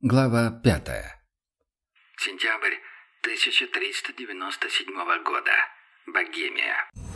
Глава 5. Сентябрь 1397 года. Богемия.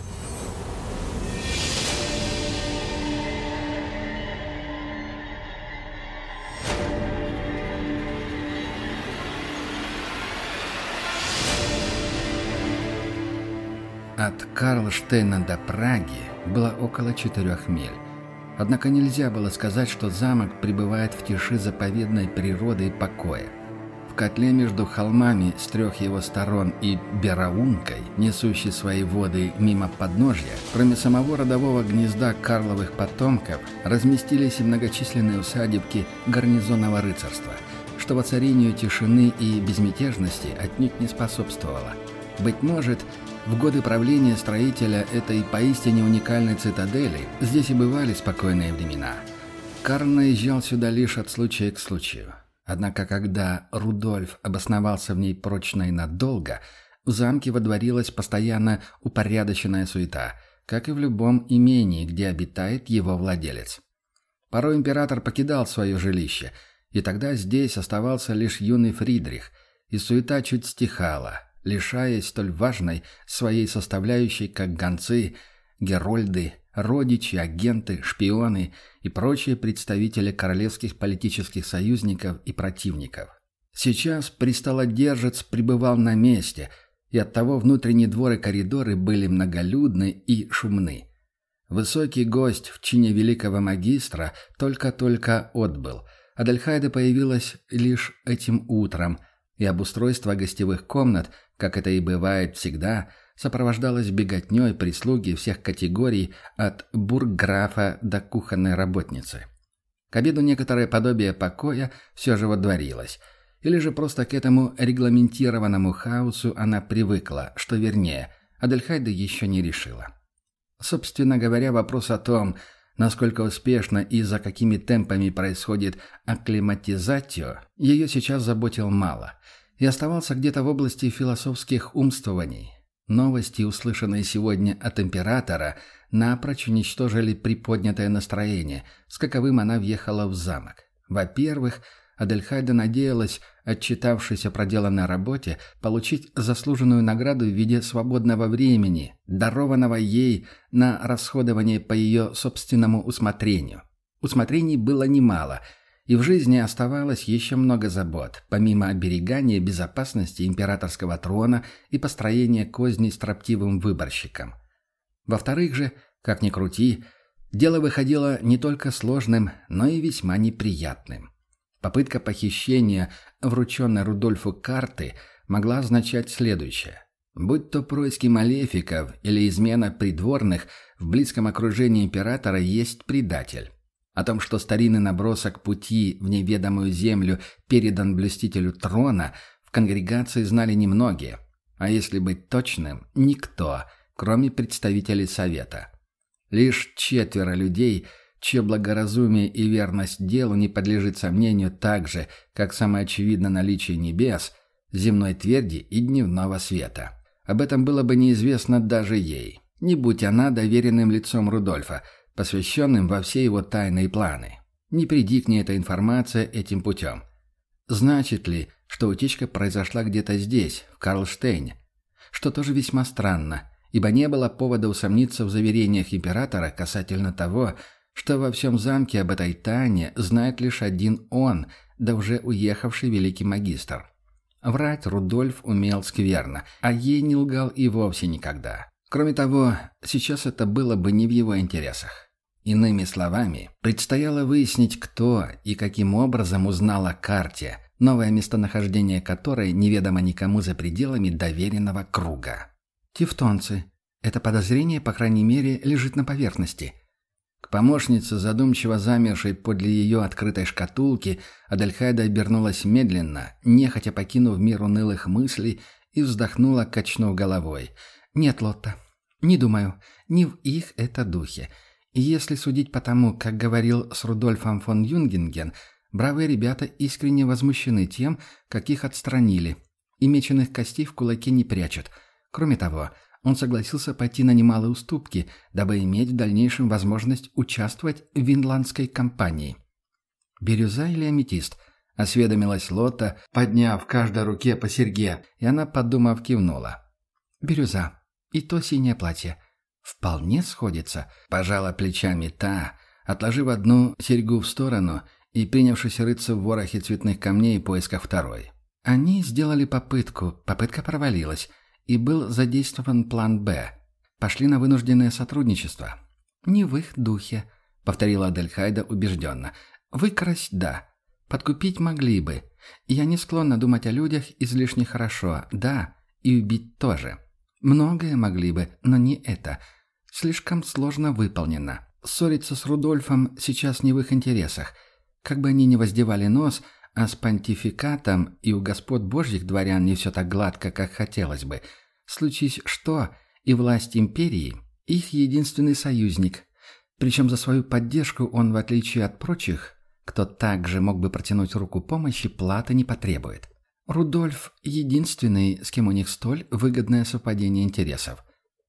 От Карлштейна до Праги было около 4 миль. Однако нельзя было сказать, что замок пребывает в тиши заповедной природы и покоя. В котле между холмами с 3 его сторон и Бераункой, несущей свои воды мимо подножья, кроме самого родового гнезда Карловых потомков, разместились и многочисленные усадебки гарнизонного рыцарства, что воцарению тишины и безмятежности отнюдь не способствовало. Быть может, в годы правления строителя этой поистине уникальной цитадели здесь и бывали спокойные времена. Карл наезжал сюда лишь от случая к случаю. Однако, когда Рудольф обосновался в ней прочно и надолго, в замке водворилась постоянно упорядоченная суета, как и в любом имении, где обитает его владелец. Порой император покидал свое жилище, и тогда здесь оставался лишь юный Фридрих, и суета чуть стихала, лишаясь столь важной своей составляющей, как гонцы, герольды, родичи, агенты, шпионы и прочие представители королевских политических союзников и противников. Сейчас престолодержец пребывал на месте, и оттого внутренние дворы и коридоры были многолюдны и шумны. Высокий гость в чине великого магистра только-только отбыл. Адельхайда появилась лишь этим утром, и обустройство гостевых комнат, как это и бывает всегда, сопровождалось беготней прислуги всех категорий от бургграфа до кухонной работницы. К обеду некоторое подобие покоя все же водворилось, или же просто к этому регламентированному хаосу она привыкла, что вернее, Адельхайда еще не решила. Собственно говоря, вопрос о том, насколько успешно и за какими темпами происходит акклиматизатио, ее сейчас заботил мало, и оставался где-то в области философских умствований. Новости, услышанные сегодня от императора, напрочь уничтожили приподнятое настроение, с каковым она въехала в замок. Во-первых, Адельхайда надеялась, отчитавшись о проделанной работе, получить заслуженную награду в виде свободного времени, дарованного ей на расходование по ее собственному усмотрению. Усмотрений было немало, и в жизни оставалось еще много забот, помимо оберегания безопасности императорского трона и построения козней строптивым выборщикам. Во-вторых же, как ни крути, дело выходило не только сложным, но и весьма неприятным. Попытка похищения врученной Рудольфу карты могла означать следующее. Будь то происки малефиков или измена придворных, в близком окружении императора есть предатель. О том, что старинный набросок пути в неведомую землю передан блюстителю трона, в конгрегации знали немногие, а если быть точным, никто, кроме представителей совета. Лишь 4 людей – чье благоразумие и верность делу не подлежит сомнению так же, как самое очевидно наличие небес, земной тверди и дневного света. Об этом было бы неизвестно даже ей, не будь она доверенным лицом Рудольфа, посвященным во все его тайны и планы. Не приди к ней эта информация этим путем. Значит ли, что утечка произошла где-то здесь, в Карлштейне? Что тоже весьма странно, ибо не было повода усомниться в заверениях императора касательно того, что во всем замке об этой тайне знает лишь один он, да уже уехавший великий магистр. Врать Рудольф умел скверно, а ей не лгал и вовсе никогда. Кроме того, сейчас это было бы не в его интересах. Иными словами, предстояло выяснить, кто и каким образом узнал о карте, новое местонахождение которой неведомо никому за пределами доверенного круга. Тевтонцы. Это подозрение, по крайней мере, лежит на поверхности. К помощнице, задумчиво замершей подле ее открытой шкатулки, Адельхайда обернулась медленно, нехотя покинув мир унылых мыслей, и вздохнула, качнув головой. «Нет, Лотта, не думаю, не в их это духе. И если судить по тому, как говорил с Рудольфом фон Юнгенген, бравые ребята искренне возмущены тем, как их отстранили, и меченых костей в кулаке не прячут. Кроме того, он согласился пойти на немалые уступки, дабы иметь в дальнейшем возможность участвовать в винландской кампании. «Бирюза или аметист?» — осведомилась Лотта, подняв в каждой руке по серьге, и она, подумав, кивнула. «Бирюза. И то синее платье. Вполне сходится», — пожала плечами та, отложив одну серьгу в сторону и принявшись рыться в ворохе цветных камней в поисках второй. Они сделали попытку, попытка провалилась, и был задействован план «Б». Пошли на вынужденное сотрудничество. «Не в их духе», — повторила Адельхайда убежденно. «Выкрасть — да. Подкупить могли бы. Я не склонна думать о людях излишне хорошо, да, и убить тоже. Многое могли бы, но не это. Слишком сложно выполнено. Ссориться с Рудольфом сейчас не в их интересах. Как бы они ни воздевали нос, а с понтификатом и у господ божьих дворян не все так гладко, как хотелось бы. Случись что, и власть империи – их единственный союзник. Причем за свою поддержку он, в отличие от прочих, кто также мог бы протянуть руку помощи, платы не потребует. Рудольф – единственный, с кем у них столь выгодное совпадение интересов.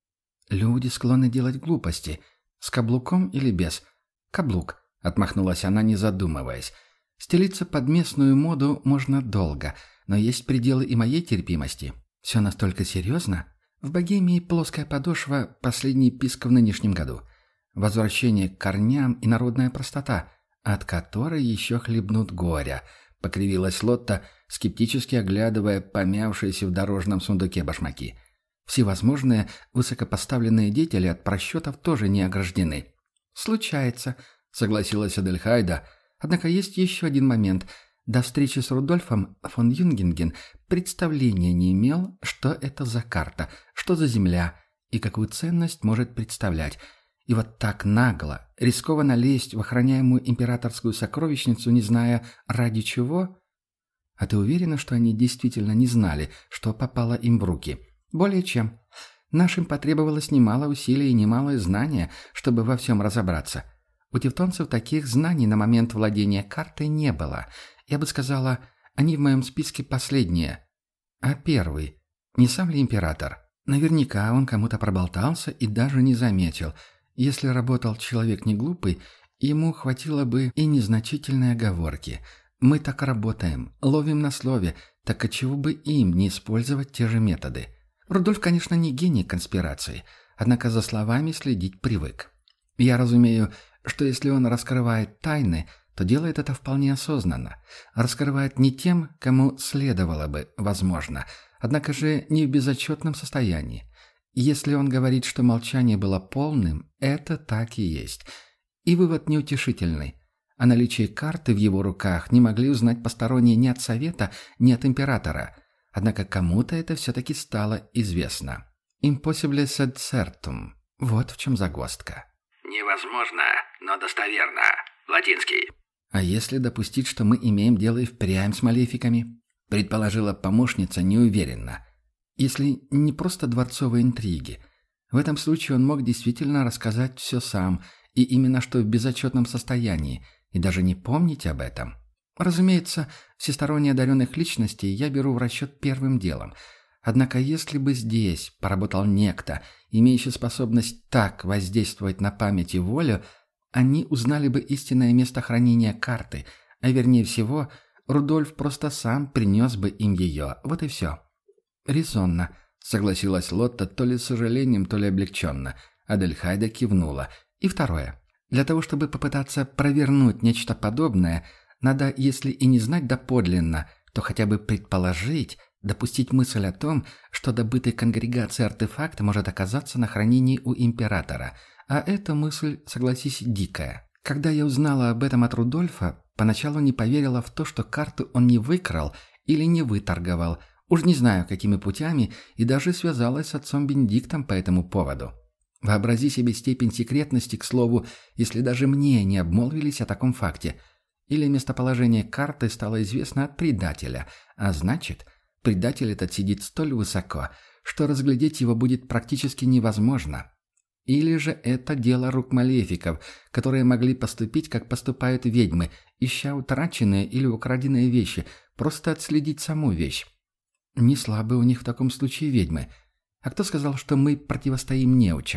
Люди склонны делать глупости. С каблуком или без? Каблук, отмахнулась она, не задумываясь. Стелиться под местную моду можно долго, но есть пределы и моей терпимости. Все настолько серьезно? В Богемии плоская подошва – последний писк в нынешнем году. Возвращение к корням и народная простота, от которой еще хлебнут горя, покривилась Лотта, скептически оглядывая помявшиеся в дорожном сундуке башмаки. Всевозможные высокопоставленные деятели от просчетов тоже не ограждены. «Случается», — согласилась Адельхайда. «Однако есть еще один момент. До встречи с Рудольфом фон Юнгенген представления не имел, что это за карта, что за земля и какую ценность может представлять. И вот так нагло, рискованно лезть в охраняемую императорскую сокровищницу, не зная ради чего? А ты уверена, что они действительно не знали, что попало им в руки? Более чем. Нашим потребовалось немало усилий и немалое знание, чтобы во всем разобраться. У тевтонцев таких знаний на момент владения картой не было. Я бы сказала, они в моем списке последние. А первый? Не сам ли император? Наверняка он кому-то проболтался и даже не заметил. Если работал человек не глупый, ему хватило бы и незначительной оговорки. Мы так работаем, ловим на слове, так отчего бы им не использовать те же методы? Рудольф, конечно, не гений конспирации, однако за словами следить привык. Я разумею, что если он раскрывает тайны, то делает это вполне осознанно. Раскрывает не тем, кому следовало бы, возможно, однако же не в безотчетном состоянии. Если он говорит, что молчание было полным, это так и есть. И вывод неутешительный. О наличии карты в его руках не могли узнать посторонние ни от Совета, ни от Императора. Однако кому-то это все-таки стало известно. Impossible sed certum. Вот в чем загвоздка. Невозможно, но достоверно. Латинский. А если допустить, что мы имеем дело и впрямь с малефиками? Предположила помощница неуверенно. Если не просто дворцовые интриги. В этом случае он мог действительно рассказать все сам, и именно что в безотчетном состоянии, и даже не помнить об этом. Разумеется, всесторонне одаренных личностей я беру в расчет первым делом. Однако если бы здесь поработал некто, имеющий способность так воздействовать на память и волю, они узнали бы истинное место хранения карты, а вернее всего, Рудольф просто сам принес бы им ее. Вот и все. «Резонно», — согласилась Лотта то ли с сожалением, то ли облегченно. Адельхайда кивнула. «И второе. Для того, чтобы попытаться провернуть нечто подобное, надо, если и не знать доподлинно, то хотя бы предположить, допустить мысль о том, что добытый конгрегацией артефакт может оказаться на хранении у императора. А эта мысль, согласись, дикая. Когда я узнала об этом от Рудольфа, поначалу не поверила в то, что карту он не выкрал или не выторговал. Уж не знаю, какими путями, и даже связалась с отцом Бенедиктом по этому поводу. Вообрази себе степень секретности, к слову, если даже мне не обмолвились о таком факте. Или местоположение карты стало известно от предателя, а значит, предатель этот сидит столь высоко, что разглядеть его будет практически невозможно. Или же это дело рук малефиков, которые могли поступить, как поступают ведьмы, ища утраченные или украденные вещи, просто отследить саму вещь. Не слабы у них в таком случае ведьмы. А кто сказал, что мы противостоим неучам?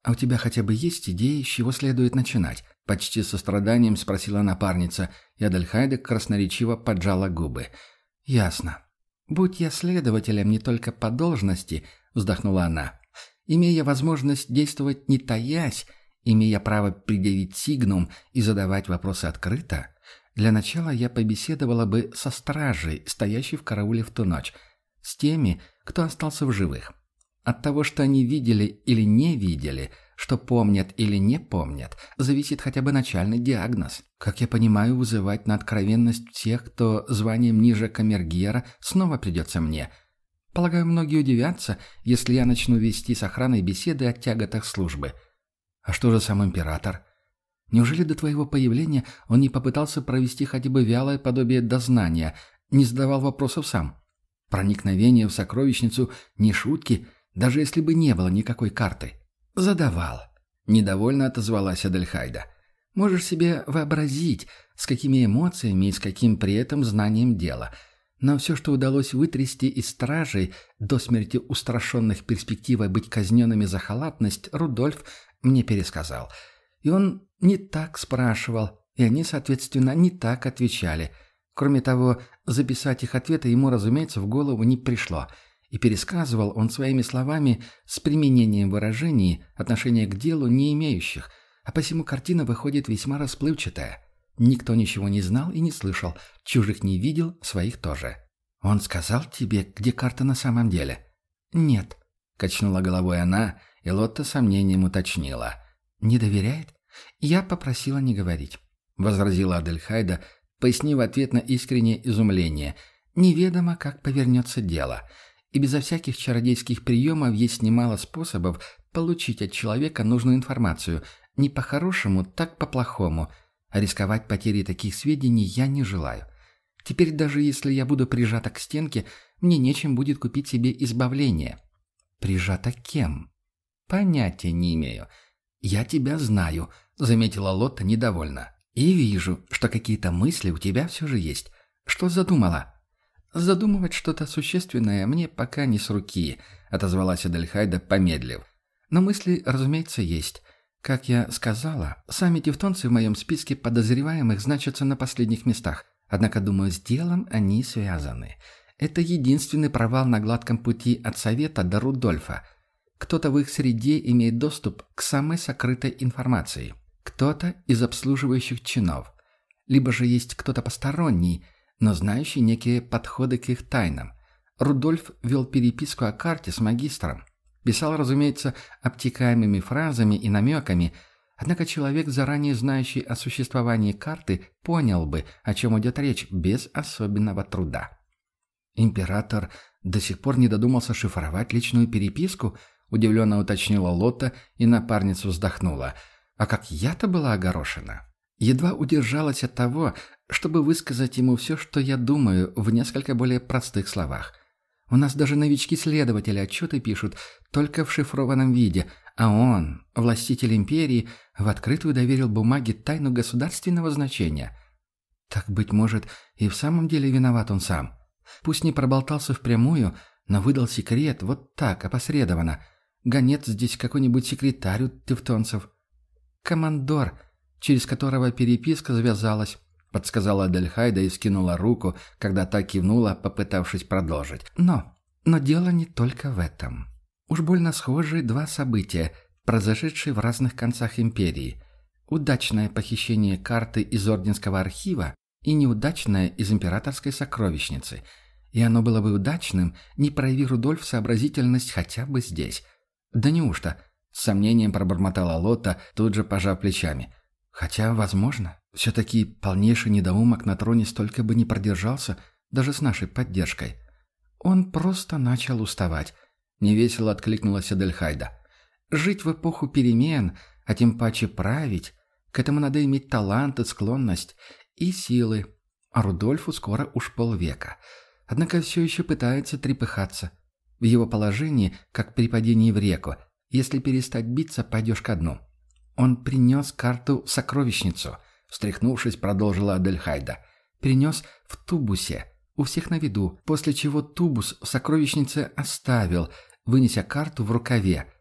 «А у тебя хотя бы есть идеи, с чего следует начинать?» — почти со страданием спросила напарница, и Адельхайда красноречиво поджала губы. «Ясно. Будь я следователем не только по должности», — вздохнула она, — «имея возможность действовать не таясь, имея право предъявить сигнум и задавать вопросы открыто, для начала я побеседовала бы со стражей, стоящей в карауле в ту ночь, с теми, кто остался в живых. От того, что они видели или не видели, что помнят или не помнят, зависит хотя бы начальный диагноз. Как я понимаю, вызывать на откровенность тех, кто званием ниже камергера, снова придется мне. Полагаю, многие удивятся, если я начну вести с охраной беседы о тяготах службы. А что же сам император? Неужели до твоего появления он не попытался провести хотя бы вялое подобие дознания, не задавал вопросов сам? Проникновение в сокровищницу – не шутки, даже если бы не было никакой карты. Задавал. Недовольно отозвалась Адельхайда. Можешь себе вообразить, с какими эмоциями и с каким при этом знанием дела. Но все, что удалось вытрясти из стражей, до смерти устрашенных перспективой быть казненными за халатность, Рудольф мне пересказал. И он не так спрашивал, и они, соответственно, не так отвечали. Кроме того, записать их ответы ему, разумеется, в голову не пришло. И пересказывал он своими словами с применением выражений, отношения к делу не имеющих, а посему картина выходит весьма расплывчатая. Никто ничего не знал и не слышал, чужих не видел, своих тоже. «Он сказал тебе, где карта на самом деле?» «Нет», — качнула головой она, и Лотта сомнением уточнила. «Не доверяет? Я попросила не говорить», — возразила Адельхайда, пояснив ответ на искреннее изумление. «Неведомо, как повернется дело. И безо всяких чародейских приемов есть немало способов получить от человека нужную информацию. Не по-хорошему, так по-плохому. А рисковать потерей таких сведений я не желаю. Теперь даже если я буду прижата к стенке, мне нечем будет купить себе избавление». «Прижата кем?» «Понятия не имею». «Я тебя знаю», — заметила Лотта недовольно. «И вижу, что какие-то мысли у тебя все же есть. Что задумала?» «Задумывать что-то существенное мне пока не с руки», — отозвалась Адельхайда, помедлив. «Но мысли, разумеется, есть. Как я сказала, сами тевтонцы в моем списке подозреваемых значатся на последних местах. Однако, думаю, с делом они связаны. Это единственный провал на гладком пути от Совета до Рудольфа. Кто-то в их среде имеет доступ к самой сокрытой информации. Кто-то из обслуживающих чинов. Либо же есть кто-то посторонний, но знающий некие подходы к их тайнам. Рудольф вел переписку о карте с магистром. Писал, разумеется, обтекаемыми фразами и намеками, однако человек, заранее знающий о существовании карты, понял бы, о чем идет речь, без особенного труда. «Император до сих пор не додумался шифровать личную переписку?» — удивленно уточнила Лотта, и напарница вздохнула. «А как я-то была огорошена?» Едва удержалась от того, чтобы высказать ему все, что я думаю, в несколько более простых словах. У нас даже новички-следователи отчеты пишут только в шифрованном виде, а он, властитель империи, в открытую доверил бумаге тайну государственного значения. Так, быть может, и в самом деле виноват он сам. Пусть не проболтался впрямую, но выдал секрет вот так, опосредованно. Гонец здесь какой-нибудь секретарь у тевтонцев. «Командор, через которого переписка завязалась», — подсказала Адельхайда и скинула руку, когда та кивнула, попытавшись продолжить. Но дело не только в этом. Уж больно схожие два события, произошедшие в разных концах империи. Удачное похищение карты из Орденского архива и неудачное из императорской сокровищницы. И оно было бы удачным, не прояви Рудольф сообразительность хотя бы здесь. «Да неужто?» — с сомнением пробормотала Лотта, тут же пожав плечами. «Хотя, возможно, все-таки полнейший недоумок на троне столько бы не продержался, даже с нашей поддержкой. Он просто начал уставать», — невесело откликнулась Адельхайда. «Жить в эпоху перемен, а тем паче править, к этому надо иметь талант и склонность, и силы. А Рудольфу скоро уж полвека. Однако все еще пытается трепыхаться. В его положении, как при падении в реку, если перестать биться, пойдешь ко дну. Он принес карту в сокровищницу», — встряхнувшись, продолжила Адельхайда. «Принес в тубусе, у всех на виду, после чего тубус в сокровищнице оставил, вынеся карту в рукаве.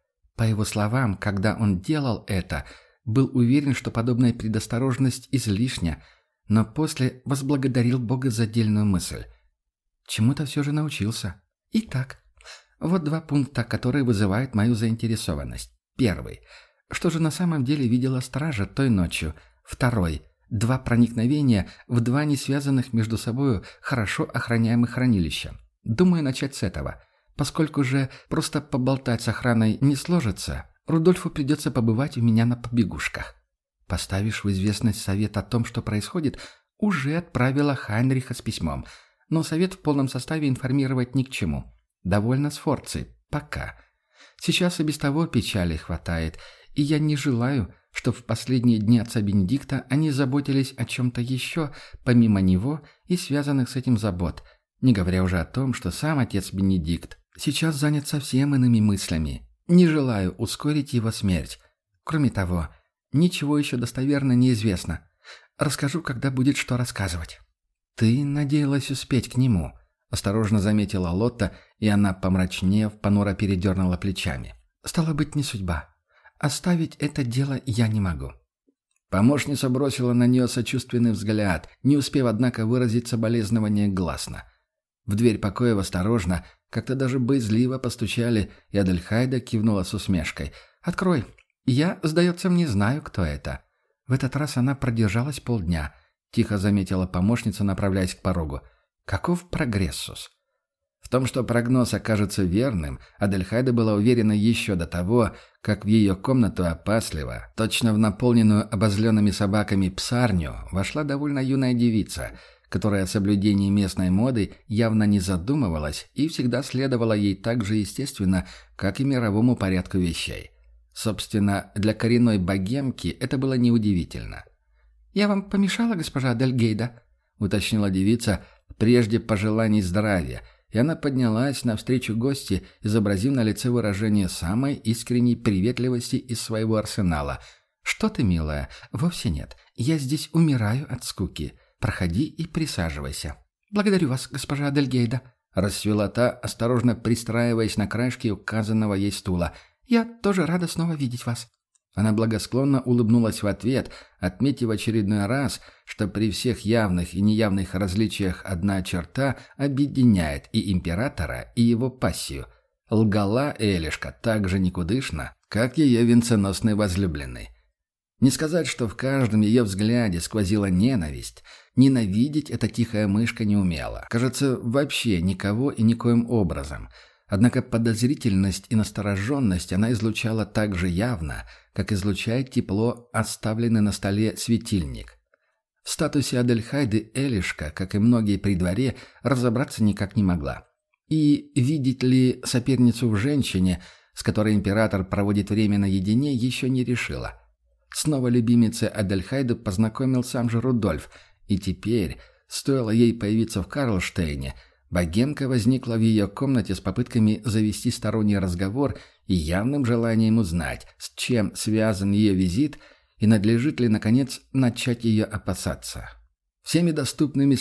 По его словам, когда он делал это, был уверен, что подобная предосторожность излишня, но после возблагодарил Бога за дельную мысль. Чему-то все же научился. Итак, вот 2 пункта, которые вызывают мою заинтересованность. Первый. Что же на самом деле видела стража той ночью? Второй. 2 проникновения в 2 не связанных между собой хорошо охраняемых хранилища. Думаю, начать с этого. Поскольку же просто поболтать с охраной не сложится, Рудольфу придется побывать у меня на побегушках. Поставишь в известность совет о том, что происходит, уже отправила Хайнриха с письмом. Но совет в полном составе информировать ни к чему. Довольно Сфорцей. Пока. Сейчас и без того печали хватает, и я не желаю, чтобы в последние дни отца Бенедикта они заботились о чем-то еще, помимо него и связанных с этим забот, не говоря уже о том, что сам отец Бенедикт сейчас занят совсем иными мыслями. Не желаю ускорить его смерть. Кроме того, ничего еще достоверно не известно. Расскажу, когда будет что рассказывать. «Ты надеялась успеть к нему», — осторожно заметила Лотта, и она, помрачнев, понуро передернула плечами. «Стало быть, не судьба. Оставить это дело я не могу». Помощница бросила на нее сочувственный взгляд, не успев, однако, выразить соболезнование гласно. В дверь покоя осторожно, как-то даже боязливо постучали, и Адельхайда кивнула с усмешкой. «Открой. Я, сдается мне, знаю, кто это». В этот раз она продержалась полдня. Тихо заметила помощница, направляясь к порогу. «Каков прогрессус?» В том, что прогноз окажется верным, Адельхайда была уверена еще до того, как в ее комнату опасливо, точно в наполненную обозленными собаками псарню, вошла довольно юная девица, которая о соблюдении местной моды явно не задумывалась и всегда следовала ей так же естественно, как и мировому порядку вещей. Собственно, для коренной богемки это было неудивительно. «Я вам помешала, госпожа Адельгейда?» — уточнила девица, прежде пожеланий здравия, и она поднялась навстречу гости, изобразив на лице выражение самой искренней приветливости из своего арсенала. «Что ты, милая? Вовсе нет. Я здесь умираю от скуки. Проходи и присаживайся». «Благодарю вас, госпожа Адельгейда», — расцвела та, осторожно пристраиваясь на краешке указанного ей стула. «Я тоже рада снова видеть вас». Она благосклонно улыбнулась в ответ, отметив очередной раз, что при всех явных и неявных различиях одна черта объединяет и императора, и его пассию. Лгала Элишка так же никудышно, как ее венценосный возлюбленный. Не сказать, что в каждом ее взгляде сквозила ненависть. Ненавидеть эта тихая мышка не умела. Кажется, вообще никого и никоим образом. Однако подозрительность и настороженность она излучала так же явно, как излучает тепло оставленный на столе светильник. В статусе Адельхайды Элишка, как и многие при дворе, разобраться никак не могла. И видеть ли соперницу в женщине, с которой император проводит время наедине, еще не решила. Снова любимицей Адельхайды познакомил сам же Рудольф, и теперь, стоило ей появиться в Карлштейне, богемка возникла в ее комнате с попытками завести сторонний разговор и явным желанием узнать, с чем связан ее визит и надлежит ли, наконец, начать ее опасаться. Всеми доступными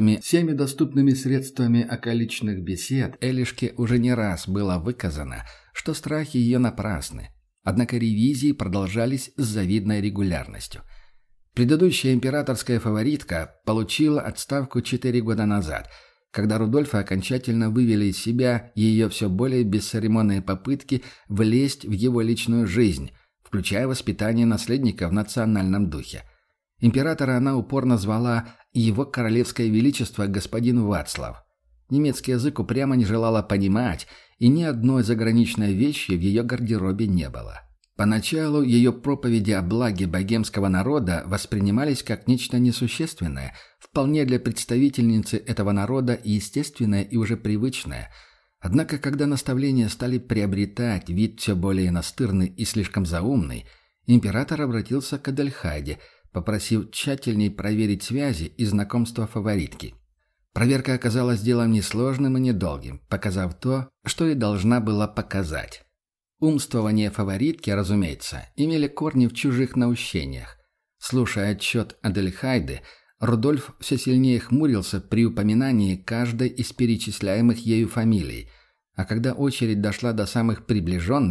средствами околичных бесед Элишке уже не раз было выказано, что страхи ее напрасны. Однако ревизии продолжались с завидной регулярностью. Предыдущая императорская фаворитка получила отставку 4 года назад – когда Рудольфа окончательно вывели из себя ее все более бесцеремонные попытки влезть в его личную жизнь, включая воспитание наследника в национальном духе. Императора она упорно звала «Его Королевское Величество господин Вацлав». Немецкий язык упрямо не желала понимать, и ни одной заграничной вещи в ее гардеробе не было. Поначалу ее проповеди о благе богемского народа воспринимались как нечто несущественное, вполне для представительницы этого народа естественное и уже привычное. Однако, когда наставления стали приобретать вид все более настырный и слишком заумный, император обратился к Адельхайде, попросив тщательней проверить связи и знакомства фаворитки. Проверка оказалась делом несложным и недолгим, показав то, что и должна была показать. Умствования фаворитки, разумеется, имели корни в чужих наущениях. Слушая отчет Адельхайды, Рудольф все сильнее хмурился при упоминании каждой из перечисляемых ею фамилий, а когда очередь дошла до самых приближенных,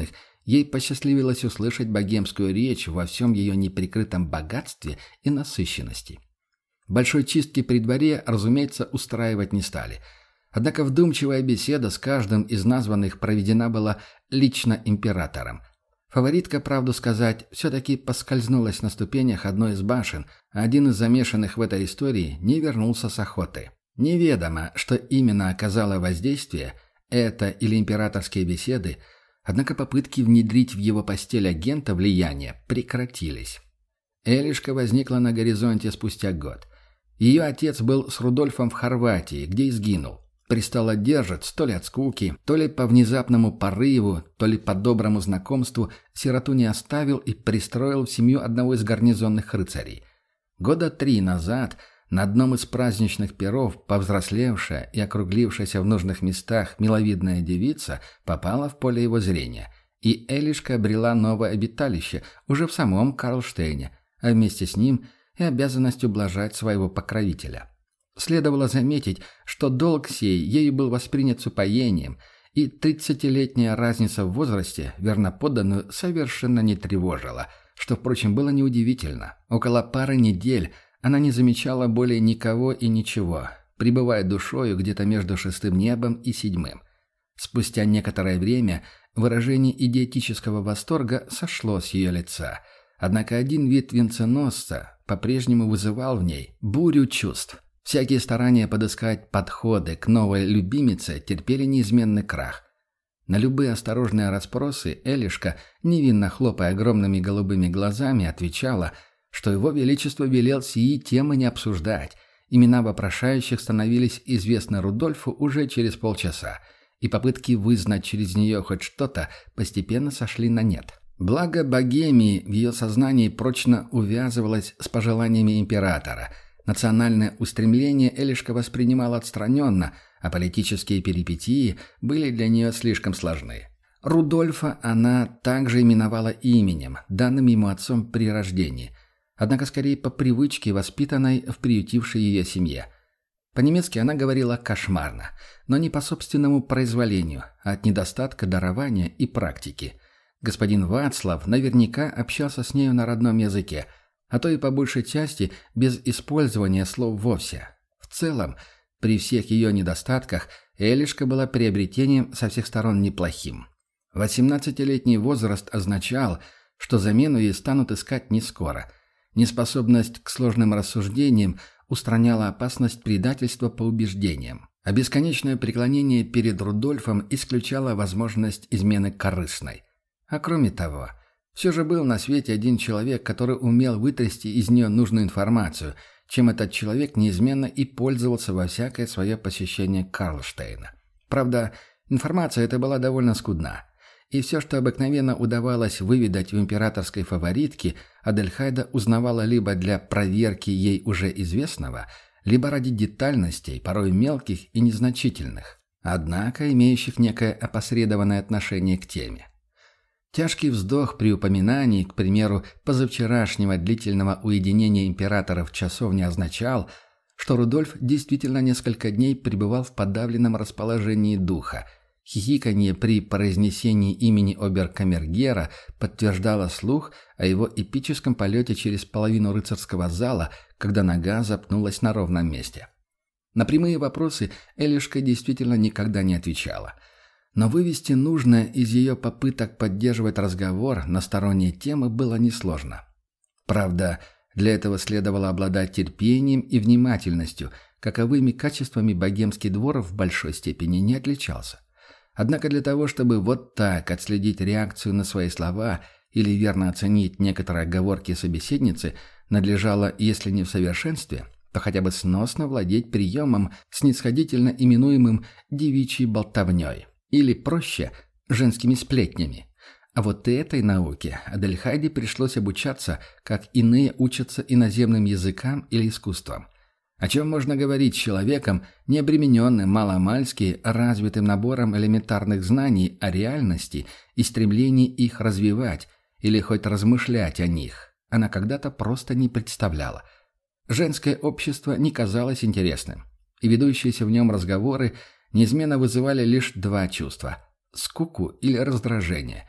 ей посчастливилось услышать богемскую речь во всем ее неприкрытом богатстве и насыщенности. Большой чистки при дворе, разумеется, устраивать не стали. Однако вдумчивая беседа с каждым из названных проведена была лично императором. Фаворитка, правду сказать, все-таки поскользнулась на ступенях одной из башен, а один из замешанных в этой истории не вернулся с охоты. Неведомо, что именно оказало воздействие, это или императорские беседы, однако попытки внедрить в его постель агента влияния прекратились. Элишка возникла на горизонте спустя год. Ее отец был с Рудольфом в Хорватии, где и сгинул. Престолодержец, то ли от скуки, то ли по внезапному порыву, то ли по доброму знакомству, сироту не оставил и пристроил в семью одного из гарнизонных рыцарей. Года 3 назад на одном из праздничных пиров повзрослевшая и округлившаяся в нужных местах миловидная девица попала в поле его зрения, и Элишка обрела новое обиталище уже в самом Карлштейне, а вместе с ним и обязанность ублажать своего покровителя. Следовало заметить, что долг сей ею был воспринят с упоением, и 30-летняя разница в возрасте верноподданную совершенно не тревожила, что, впрочем, было неудивительно. Около пары недель она не замечала более никого и ничего, пребывая душою где-то между 6-м небом и 7-м. Спустя некоторое время выражение идиотического восторга сошло с ее лица, однако один вид венценосца по-прежнему вызывал в ней бурю чувств. Всякие старания подыскать подходы к новой любимице терпели неизменный крах. На любые осторожные расспросы Элишка, невинно хлопая огромными голубыми глазами, отвечала, что его величество велел сии темы не обсуждать. Имена вопрошающих становились известны Рудольфу уже через полчаса, и попытки вызнать через нее хоть что-то постепенно сошли на нет. Благо Богемии в ее сознании прочно увязывалось с пожеланиями императора – национальное устремление Элишка воспринимала отстраненно, а политические перипетии были для нее слишком сложны. Рудольфа она также именовала именем, данным ему отцом при рождении, однако скорее по привычке, воспитанной в приютившей ее семье. По-немецки она говорила кошмарно, но не по собственному произволению, а от недостатка дарования и практики. Господин Вацлав наверняка общался с нею на родном языке, а то и по большей части без использования слов вовсе. В целом, при всех ее недостатках, Элишка была приобретением со всех сторон неплохим. 18-летний возраст означал, что замену ей станут искать не скоро. Неспособность к сложным рассуждениям устраняла опасность предательства по убеждениям, а бесконечное преклонение перед Рудольфом исключало возможность измены корыстной. А кроме того, все же был на свете один человек, который умел вытрясти из нее нужную информацию, чем этот человек неизменно и пользовался во всякое свое посещение Карлштейна. Правда, информация эта была довольно скудна, и все, что обыкновенно удавалось выведать у императорской фаворитки, Адельхайда узнавала либо для проверки ей уже известного, либо ради детальностей, порой мелких и незначительных, однако имеющих некое опосредованное отношение к теме. Тяжкий вздох при упоминании, к примеру, позавчерашнего длительного уединения императора в часовне означал, что Рудольф действительно несколько дней пребывал в подавленном расположении духа. Хихиканье при произнесении имени оберкамергера подтверждало слух о его эпическом полете через половину рыцарского зала, когда нога запнулась на ровном месте. На прямые вопросы Элишка действительно никогда не отвечала. Но вывести нужное из ее попыток поддерживать разговор на сторонние темы было несложно. Правда, для этого следовало обладать терпением и внимательностью, каковыми качествами богемский двор в большой степени не отличался. Однако для того, чтобы вот так отследить реакцию на свои слова или верно оценить некоторые оговорки собеседницы, надлежало, если не в совершенстве, то хотя бы сносно владеть приемом, снисходительно именуемым «девичьей болтовней». Или, проще, женскими сплетнями. А вот этой науке Адельхайде пришлось обучаться, как иные учатся иноземным языкам или искусствам. О чем можно говорить с человеком, не обремененным маломальски развитым набором элементарных знаний о реальности и стремлении их развивать или хоть размышлять о них, она когда-то просто не представляла. Женское общество не казалось интересным, и ведущиеся в нем разговоры неизменно вызывали лишь два чувства – скуку или раздражение.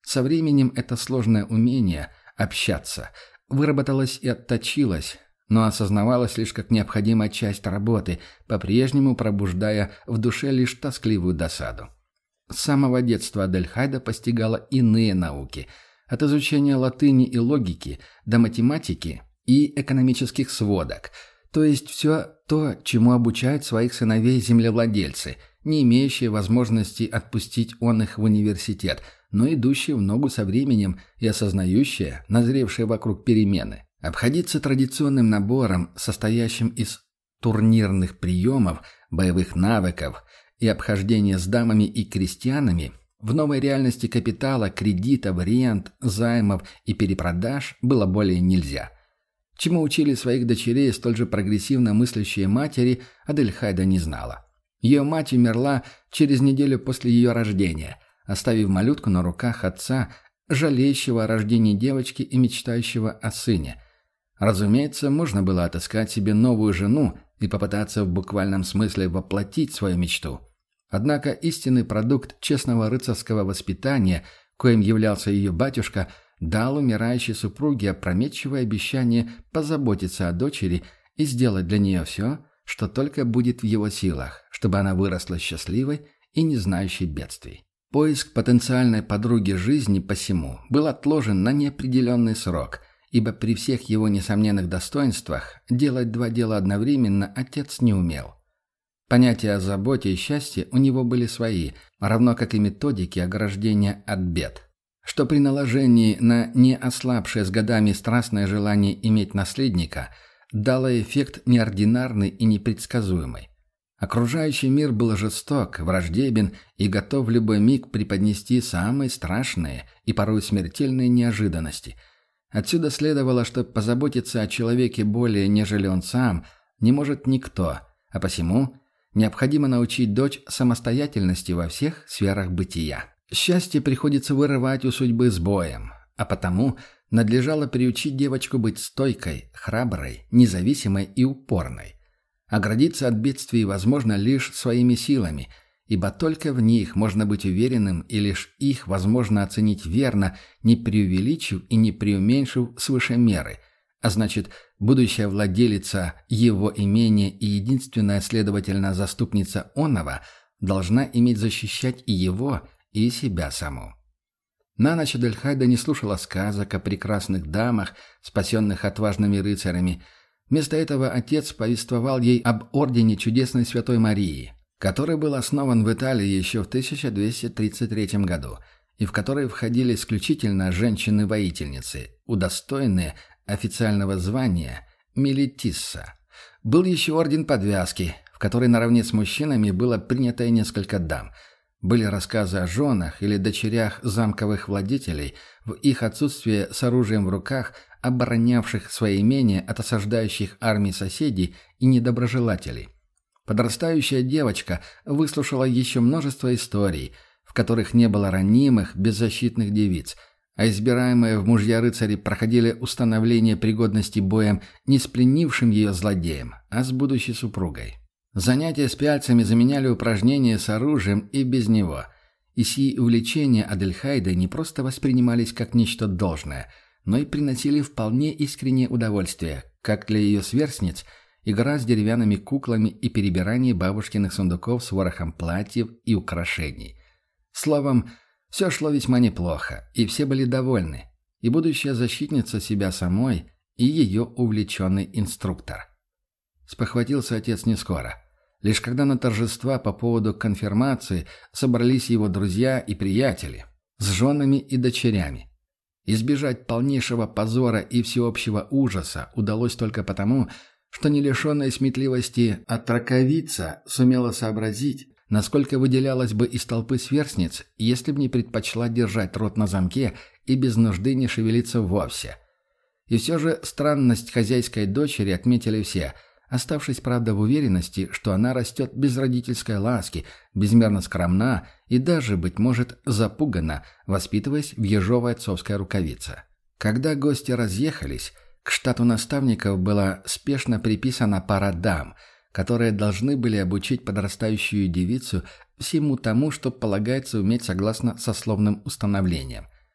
Со временем это сложное умение общаться выработалось и отточилось, но осознавалось лишь как необходимая часть работы, по-прежнему пробуждая в душе лишь тоскливую досаду. С самого детства Адельхайда постигала иные науки, от изучения латыни и логики до математики и экономических сводок, то есть все то, чему обучают своих сыновей землевладельцы, не имеющие возможности отпустить он их в университет, но идущие в ногу со временем и осознающие, назревшие вокруг перемены. Обходиться традиционным набором, состоящим из турнирных приемов, боевых навыков и обхождения с дамами и крестьянами, в новой реальности капитала, кредитов, рент, займов и перепродаж было более нельзя. Чему учили своих дочерей столь же прогрессивно мыслящие матери, Адельхайда не знала. Ее мать умерла через неделю после ее рождения, оставив малютку на руках отца, жалеющего о рождении девочки и мечтающего о сыне. Разумеется, можно было отыскать себе новую жену и попытаться в буквальном смысле воплотить свою мечту. Однако истинный продукт честного рыцарского воспитания, коим являлся ее батюшка, дал умирающей супруге опрометчивое обещание позаботиться о дочери и сделать для нее все, что только будет в его силах, чтобы она выросла счастливой и не знающей бедствий. Поиск потенциальной подруги жизни посему был отложен на неопределенный срок, ибо при всех его несомненных достоинствах делать два дела одновременно отец не умел. Понятия о заботе и счастье у него были свои, равно как и методики ограждения от бед, что при наложении на не ослабшее с годами страстное желание иметь наследника дало эффект неординарный и непредсказуемый. Окружающий мир был жесток, враждебен и готов в любой миг преподнести самые страшные и порой смертельные неожиданности. Отсюда следовало, что позаботиться о человеке более, нежели он сам, не может никто, а посему необходимо научить дочь самостоятельности во всех сферах бытия. Счастье приходится вырывать у судьбы с боем, а потому надлежало приучить девочку быть стойкой, храброй, независимой и упорной. Оградиться от бедствий возможно лишь своими силами, ибо только в них можно быть уверенным, и лишь их возможно оценить верно, не преувеличив и не преуменьшив свыше меры, а значит, будущая владелица его имения и единственная, следовательно, заступница оного должна иметь защищать и его, и себя саму. На ночь Адельхайда не слушала сказок о прекрасных дамах, спасенных отважными рыцарями. Вместо этого отец повествовал ей об ордене чудесной Святой Марии, который был основан в Италии еще в 1233 году, и в который входили исключительно женщины-воительницы, удостоенные официального звания «Милитисса». Был еще орден подвязки, в который наравне с мужчинами было принято и несколько дам. Были рассказы о женах или дочерях замковых владетелей, в их отсутствие с оружием в руках, оборонявших свои имения от осаждающих армий соседей и недоброжелателей. Подрастающая девочка выслушала еще множество историй, в которых не было ранимых, беззащитных девиц, а избираемые в мужья рыцари проходили установление пригодности боем не с пленившим ее злодеем, а с будущей супругой. Занятия с пяльцами заменяли упражнения с оружием и без него, и сии увлечения Адельхайды не просто воспринимались как нечто должное, но и приносили вполне искреннее удовольствие, как для ее сверстниц, игра с деревянными куклами и перебирание бабушкиных сундуков с ворохом платьев и украшений. Словом, все шло весьма неплохо, и все были довольны, и будущая защитница себя самой, и ее увлеченный инструктор. Спохватился отец не скоро. Лишь когда на торжества по поводу конфирмации собрались его друзья и приятели с женами и дочерями. Избежать полнейшего позора и всеобщего ужаса удалось только потому, что не лишенная сметливости отраковица сумела сообразить, насколько выделялась бы из толпы сверстниц, если бы не предпочла держать рот на замке и без нужды не шевелиться вовсе. И все же странность хозяйской дочери отметили все, оставшись, правда, в уверенности, что она растет без родительской ласки, безмерно скромна и даже, быть может, запугана, воспитываясь в ежовой отцовской рукавице. Когда гости разъехались, к штату наставников была спешно приписана пара дам, которые должны были обучить подрастающую девицу всему тому, что полагается уметь согласно сословным установлениям.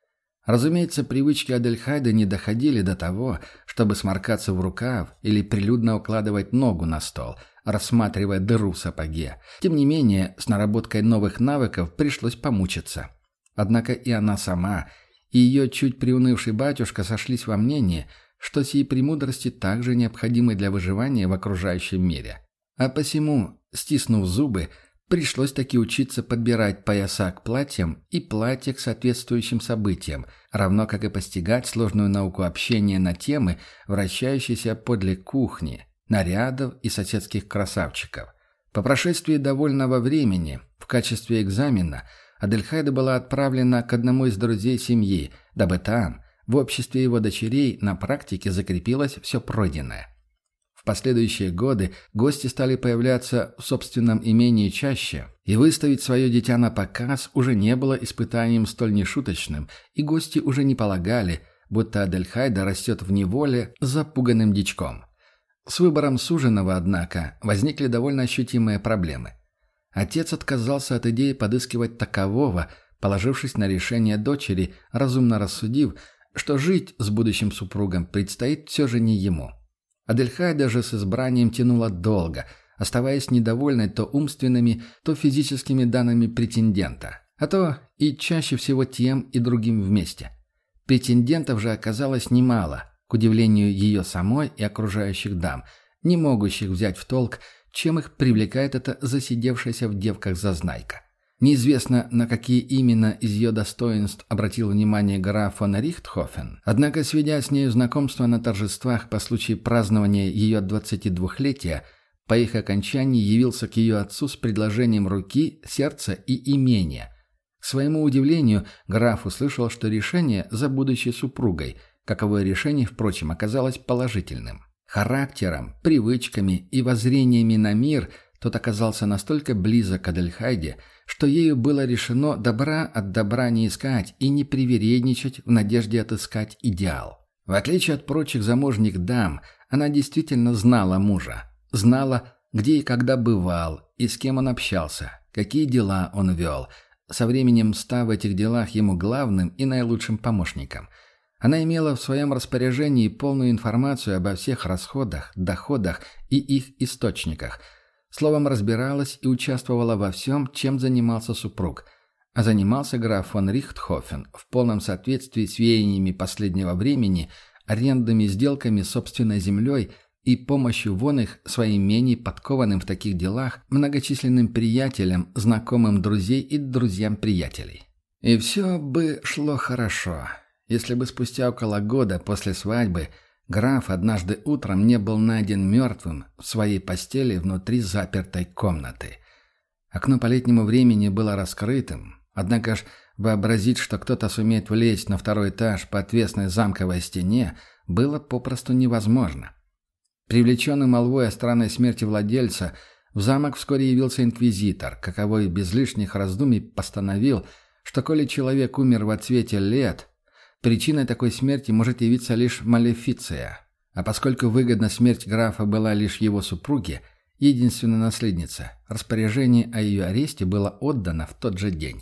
Разумеется, привычки Адельхайда не доходили до того, чтобы сморкаться в рукав или прилюдно укладывать ногу на стол, рассматривая дыру в сапоге. Тем не менее, с наработкой новых навыков пришлось помучиться. Однако и она сама, и ее чуть приунывший батюшка сошлись во мнении, что сии премудрости также необходимы для выживания в окружающем мире. А посему, стиснув зубы, пришлось таки учиться подбирать пояса к платьям и платья к соответствующим событиям, равно как и постигать сложную науку общения на темы, вращающиеся подле кухни, нарядов и соседских красавчиков. По прошествии довольного времени, в качестве экзамена, Адельхайда была отправлена к одному из друзей семьи, дабы там, в обществе его дочерей, на практике закрепилось все пройденное. В последующие годы гости стали появляться в собственном имении чаще, и выставить свое дитя на показ уже не было испытанием столь нешуточным, и гости уже не полагали, будто Адельхайда растет в неволе с запуганным дичком. С выбором суженого, однако, возникли довольно ощутимые проблемы. Отец отказался от идеи подыскивать такового, положившись на решение дочери, разумно рассудив, что жить с будущим супругом предстоит все же не ему. Адельхайда же с избранием тянула долго, оставаясь недовольной то умственными, то физическими данными претендента, а то и чаще всего тем и другим вместе. Претендентов же оказалось немало, к удивлению ее самой и окружающих дам, не могущих взять в толк, чем их привлекает эта засидевшаяся в девках зазнайка. Неизвестно, на какие именно из ее достоинств обратил внимание граф фон Рихтхофен, однако, сведя с нею знакомство на торжествах по случаю празднования ее 22-летия, по их окончании явился к ее отцу с предложением руки, сердца и имения. К своему удивлению, граф услышал, что решение за будущей супругой, каковое решение, впрочем, оказалось положительным. Характером, привычками и воззрениями на мир тот оказался настолько близок к Адельхайде, что ею было решено добра от добра не искать и не привередничать в надежде отыскать идеал. В отличие от прочих замужних дам, она действительно знала мужа, знала, где и когда бывал, и с кем он общался, какие дела он вел, со временем став в этих делах ему главным и наилучшим помощником. Она имела в своем распоряжении полную информацию обо всех расходах, доходах и их источниках. Словом, разбиралась и участвовала во всем, чем занимался супруг. А занимался граф фон Рихтхофен в полном соответствии с веяниями последнего времени, арендными сделками с собственной землей и помощью вон их своим менее подкованным в таких делах многочисленным приятелям, знакомым друзей и друзьям приятелей. И все бы шло хорошо, если бы спустя около года после свадьбы граф однажды утром не был найден мертвым в своей постели внутри запертой комнаты. Окно по летнему времени было раскрытым, однако ж вообразить, что кто-то сумеет влезть на второй этаж по отвесной замковой стене, было попросту невозможно. Привлеченный молвой о странной смерти владельца, в замок вскоре явился инквизитор, каковой без лишних раздумий постановил, что коли человек умер в отсвете лет, причиной такой смерти может явиться лишь малефиция. А поскольку выгодна смерть графа была лишь его супруге, единственной наследнице, распоряжение о ее аресте было отдано в тот же день.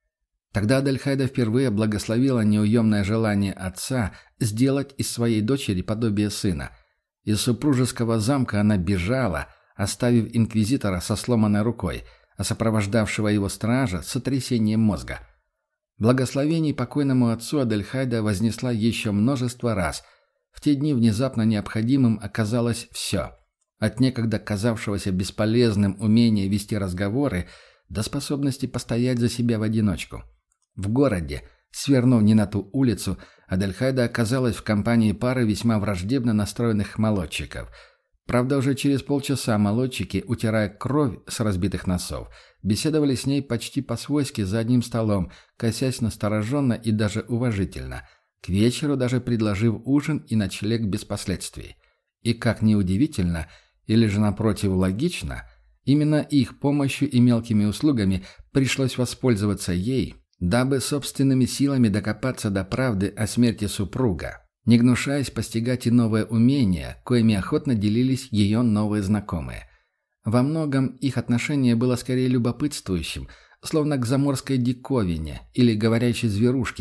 Тогда Адельхайда впервые благословила неуемное желание отца сделать из своей дочери подобие сына. Из супружеского замка она бежала, оставив инквизитора со сломанной рукой, а сопровождавшего его стража с сотрясением мозга. Благословений покойному отцу Адельхайда вознесла еще множество раз. В те дни внезапно необходимым оказалось все. От некогда казавшегося бесполезным умения вести разговоры до способности постоять за себя в одиночку. В городе, свернув не на ту улицу, Адельхайда оказалась в компании пары весьма враждебно настроенных молодчиков. Правда, уже через полчаса молодчики, утирая кровь с разбитых носов, беседовали с ней почти по-свойски за одним столом, косясь настороженно и даже уважительно, к вечеру даже предложив ужин и ночлег без последствий. И, как ни удивительно, или же, напротив, логично, именно их помощью и мелкими услугами пришлось воспользоваться ей, дабы собственными силами докопаться до правды о смерти супруга, не гнушаясь постигать и новые умения, коими охотно делились ее новые знакомые. Во многом их отношение было скорее любопытствующим, словно к заморской диковине или говорящей зверушке,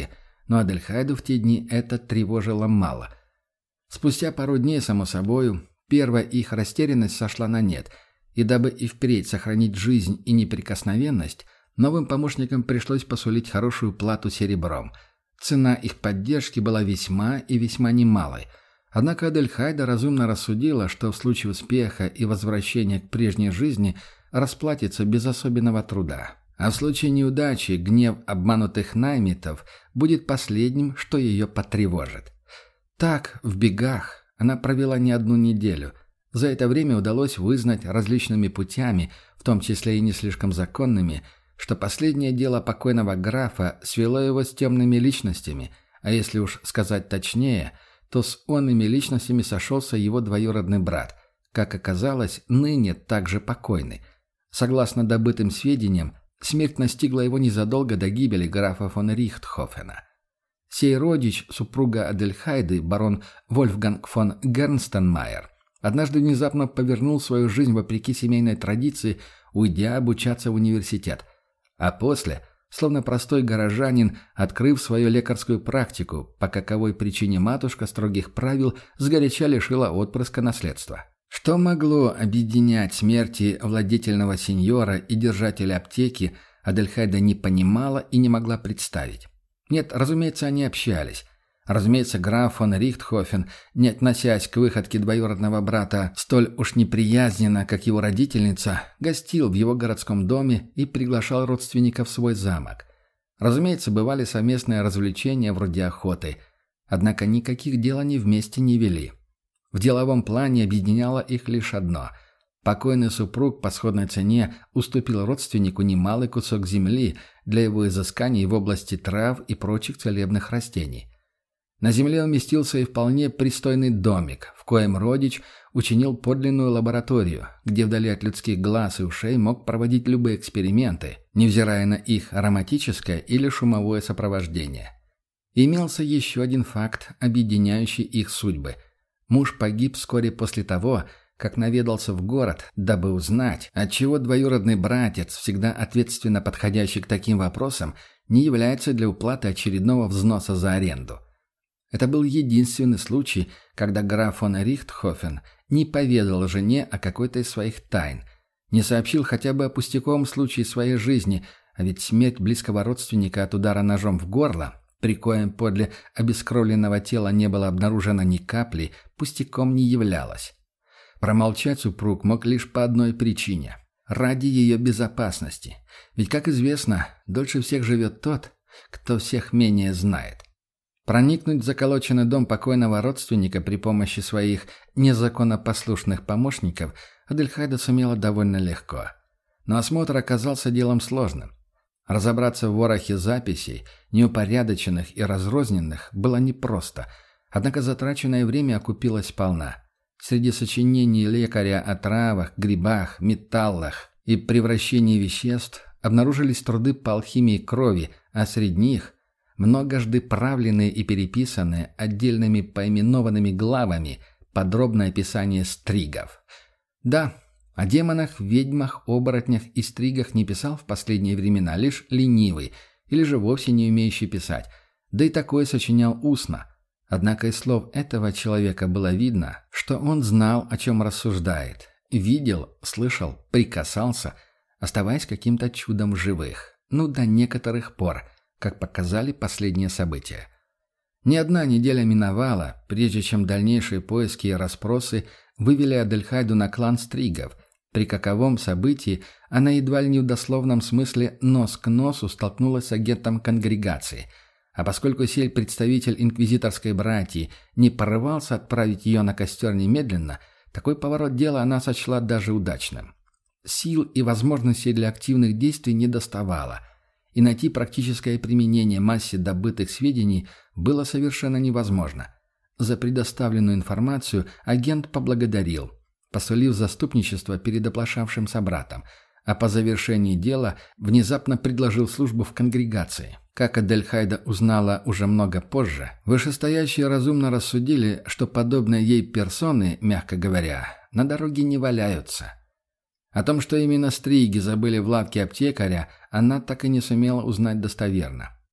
но Адельхайду в те дни это тревожило мало. Спустя пару дней, само собою, первая их растерянность сошла на нет, и дабы и впредь сохранить жизнь и неприкосновенность, новым помощникам пришлось посулить хорошую плату серебром. Цена их поддержки была весьма и весьма немалой. Однако Адельхайда разумно рассудила, что в случае успеха и возвращения к прежней жизни расплатится без особенного труда. А в случае неудачи гнев обманутых наймитов будет последним, что ее потревожит. Так, в бегах, она провела не одну неделю. За это время удалось вызнать различными путями, в том числе и не слишком законными, что последнее дело покойного графа свело его с темными личностями, а если уж сказать точнее, то с онными личностями сошелся его двоюродный брат, как оказалось, ныне также покойный. Согласно добытым сведениям, смерть настигла его незадолго до гибели графа фон Рихтхофена. Сей родич супруга Адельхайды, барон Вольфганг фон Гернстенмайер, однажды внезапно повернул свою жизнь вопреки семейной традиции, уйдя обучаться в университет. А после, словно простой горожанин, открыв свою лекарскую практику, по каковой причине матушка строгих правил сгоряча лишила отпрыска наследства. Что могло объединять смерти владетельного сеньора и держателя аптеки, Адельхайда не понимала и не могла представить. Нет, разумеется, они общались. Разумеется, граф фон Рихтхофен, не относясь к выходке двоюродного брата столь уж неприязненно, как его родительница, гостил в его городском доме и приглашал родственников в свой замок. Разумеется, бывали совместные развлечения вроде охоты, однако никаких дел они вместе не вели. В деловом плане объединяло их лишь одно. Покойный супруг по сходной цене уступил родственнику немалый кусок земли для его изысканий в области трав и прочих целебных растений. На земле уместился и вполне пристойный домик, в коем родич учинил подлинную лабораторию, где вдали от людских глаз и ушей мог проводить любые эксперименты, невзирая на их ароматическое или шумовое сопровождение. Имелся еще один факт, объединяющий их судьбы. Муж погиб вскоре после того, как наведался в город, дабы узнать, отчего двоюродный братец, всегда ответственно подходящий к таким вопросам, не является для уплаты очередного взноса за аренду. Это был единственный случай, когда граф фон Рихтхофен не поведал жене о какой-то из своих тайн, не сообщил хотя бы о пустяковом случае своей жизни, а ведь смерть близкого родственника от удара ножом в горло, при коем подле обескровленного тела не было обнаружено ни капли, пустяком не являлась. Промолчать супруг мог лишь по одной причине – ради ее безопасности. Ведь, как известно, дольше всех живет тот, кто всех менее знает. Проникнуть в заколоченный дом покойного родственника при помощи своих незаконопослушных помощников Адельхайда сумела довольно легко. Но осмотр оказался делом сложным. Разобраться в ворохе записей, неупорядоченных и разрозненных, было непросто, однако затраченное время окупилось сполна. Среди сочинений лекаря о травах, грибах, металлах и превращении веществ обнаружились труды по алхимии крови, а среди них многожды правленные и переписанные отдельными поименованными главами подробное описание стригов. Да, о демонах, ведьмах, оборотнях и стригах не писал в последние времена лишь ленивый или же вовсе не умеющий писать, да и такое сочинял устно. Однако из слов этого человека было видно, что он знал, о чем рассуждает, видел, слышал, прикасался, оставаясь каким-то чудом живых, до некоторых пор, как показали последние события. Ни одна неделя миновала, прежде чем дальнейшие поиски и расспросы вывели Адельхайду на клан Стригов, при каковом событии она едва ли не в дословном смысле нос к носу столкнулась с агентом конгрегации, а поскольку сей представитель инквизиторской братьи не порывался отправить ее на костер немедленно, такой поворот дела она сочла даже удачным. Сил и возможностей для активных действий не доставало, и найти практическое применение массе добытых сведений было совершенно невозможно. За предоставленную информацию агент поблагодарил, посулив заступничество перед оплошавшим собратом, а по завершении дела внезапно предложил службу в конгрегации. Как Адельхайда узнала уже много позже, вышестоящие разумно рассудили, что подобные ей персоны, мягко говоря, на дороге не валяются. О том, что именно стриги забыли в лавке аптекаря, она так и не сумела узнать достоверно.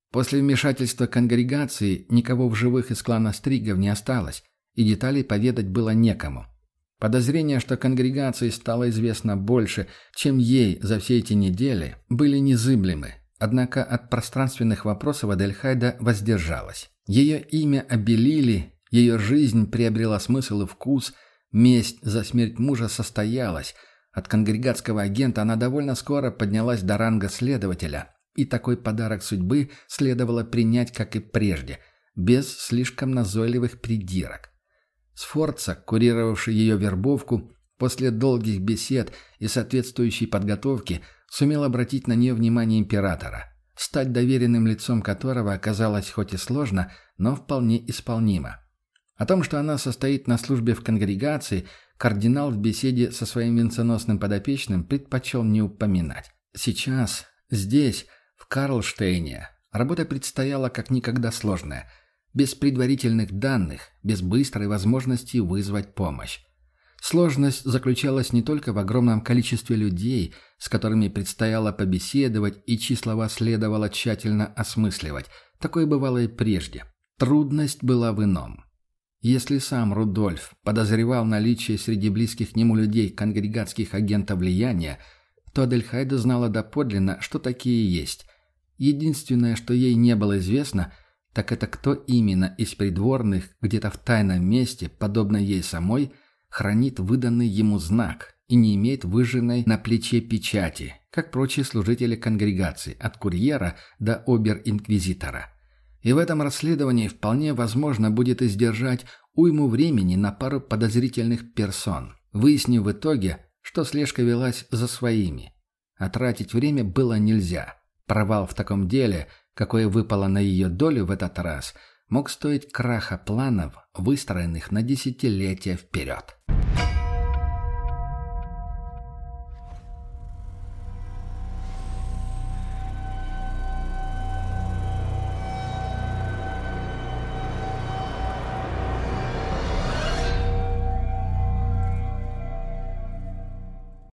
После вмешательства конгрегации никого в живых из клана Стригов не осталось, и деталей поведать было некому. Подозрения, что конгрегации стало известно больше, чем ей за все эти недели, были незыблемы, однако от пространственных вопросов Адельхайда воздержалась. Ее имя обелили, ее жизнь приобрела смысл и вкус, месть за смерть мужа состоялась. От конгрегатского агента она довольно скоро поднялась до ранга следователя, и такой подарок судьбы следовало принять, как и прежде, без слишком назойливых придирок. Сфорца, курировавший ее вербовку, после долгих бесед и соответствующей подготовки сумел обратить на нее внимание императора, стать доверенным лицом которого оказалось хоть и сложно, но вполне исполнимо. О том, что она состоит на службе в конгрегации, кардинал в беседе со своим венценосным подопечным предпочел не упоминать. Сейчас, здесь, в Карлштейне, работа предстояла как никогда сложная, без предварительных данных, без быстрой возможности вызвать помощь. Сложность заключалась не только в огромном количестве людей, с которыми предстояло побеседовать и чьи слова следовало тщательно осмысливать. Такое бывало и прежде. Трудность была в ином. Если сам Рудольф подозревал наличие среди близких к нему людей конгрегатских агентов влияния, то Адельхайда знала доподлинно, что такие есть. Единственное, что ей не было известно, так это кто именно из придворных где-то в тайном месте, подобно ей самой, хранит выданный ему знак и не имеет выжженной на плече печати, как прочие служители конгрегации, от курьера до обер-инквизитора. И в этом расследовании вполне возможно будет издержать уйму времени на пару подозрительных персон, выяснив в итоге, что слежка велась за своими. А тратить время было нельзя. Провал в таком деле, какое выпало на ее долю в этот раз, мог стоить краха планов, выстроенных на десятилетия вперед.